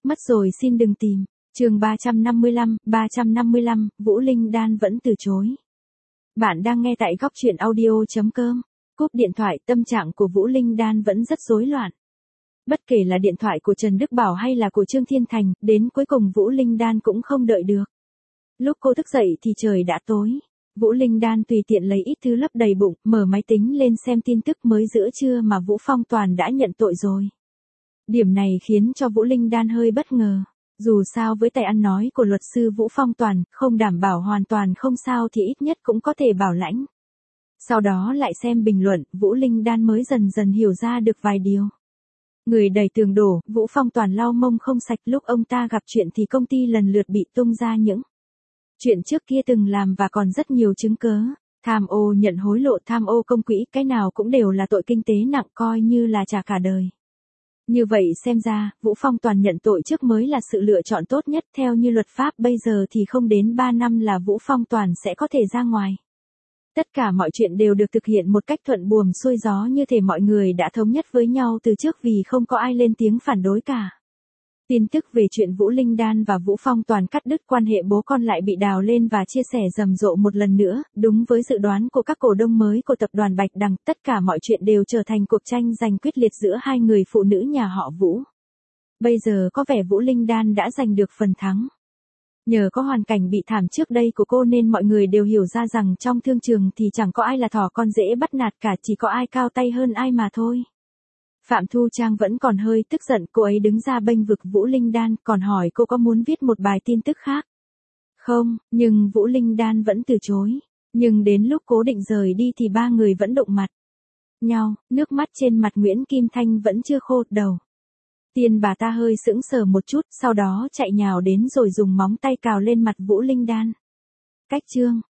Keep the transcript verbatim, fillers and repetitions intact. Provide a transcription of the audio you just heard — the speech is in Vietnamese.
Mất rồi xin đừng tìm. Chương ba trăm năm mươi lăm, ba trăm năm mươi lăm, Vũ Linh Đan vẫn từ chối. Bạn đang nghe tại góc truyện audio chấm com. Cúp điện thoại, tâm trạng của Vũ Linh Đan vẫn rất rối loạn. Bất kể là điện thoại của Trần Đức Bảo hay là của Trương Thiên Thành, đến cuối cùng Vũ Linh Đan cũng không đợi được. Lúc cô thức dậy thì trời đã tối. Vũ Linh Đan tùy tiện lấy ít thứ lấp đầy bụng, mở máy tính lên xem tin tức mới giữa trưa mà Vũ Phong Toàn đã nhận tội rồi. Điểm này khiến cho Vũ Linh Đan hơi bất ngờ. Dù sao với tài ăn nói của luật sư Vũ Phong Toàn, không đảm bảo hoàn toàn không sao thì ít nhất cũng có thể bảo lãnh. Sau đó lại xem bình luận, Vũ Linh Đan mới dần dần hiểu ra được vài điều. Người đầy tường đổ, Vũ Phong Toàn lau mông không sạch, lúc ông ta gặp chuyện thì công ty lần lượt bị tung ra những chuyện trước kia từng làm và còn rất nhiều chứng cớ. Tham ô nhận hối lộ, tham ô công quỹ, cái nào cũng đều là tội kinh tế nặng, coi như là trả cả đời. Như vậy xem ra, Vũ Phong Toàn nhận tội trước mới là sự lựa chọn tốt nhất. Theo như luật pháp bây giờ thì không đến ba năm là Vũ Phong Toàn sẽ có thể ra ngoài. Tất cả mọi chuyện đều được thực hiện một cách thuận buồm xuôi gió, như thể mọi người đã thống nhất với nhau từ trước vì không có ai lên tiếng phản đối cả. Tin tức về chuyện Vũ Linh Đan và Vũ Phong Toàn cắt đứt quan hệ bố con lại bị đào lên và chia sẻ rầm rộ một lần nữa. Đúng với dự đoán của các cổ đông mới của tập đoàn Bạch Đằng, tất cả mọi chuyện đều trở thành cuộc tranh giành quyết liệt giữa hai người phụ nữ nhà họ Vũ. Bây giờ có vẻ Vũ Linh Đan đã giành được phần thắng. Nhờ có hoàn cảnh bị thảm trước đây của cô nên mọi người đều hiểu ra rằng trong thương trường thì chẳng có ai là thỏ con dễ bắt nạt cả, chỉ có ai cao tay hơn ai mà thôi. Phạm Thu Trang vẫn còn hơi tức giận, cô ấy đứng ra bênh vực Vũ Linh Đan, còn hỏi cô có muốn viết một bài tin tức khác không, nhưng Vũ Linh Đan vẫn từ chối. Nhưng đến lúc cố định rời đi thì ba người vẫn đụng mặt nhau, nước mắt trên mặt Nguyễn Kim Thanh vẫn chưa khô đầu. Tiên bà ta hơi sững sờ một chút, sau đó chạy nhào đến rồi dùng móng tay cào lên mặt Vũ Linh Đan. Cách chương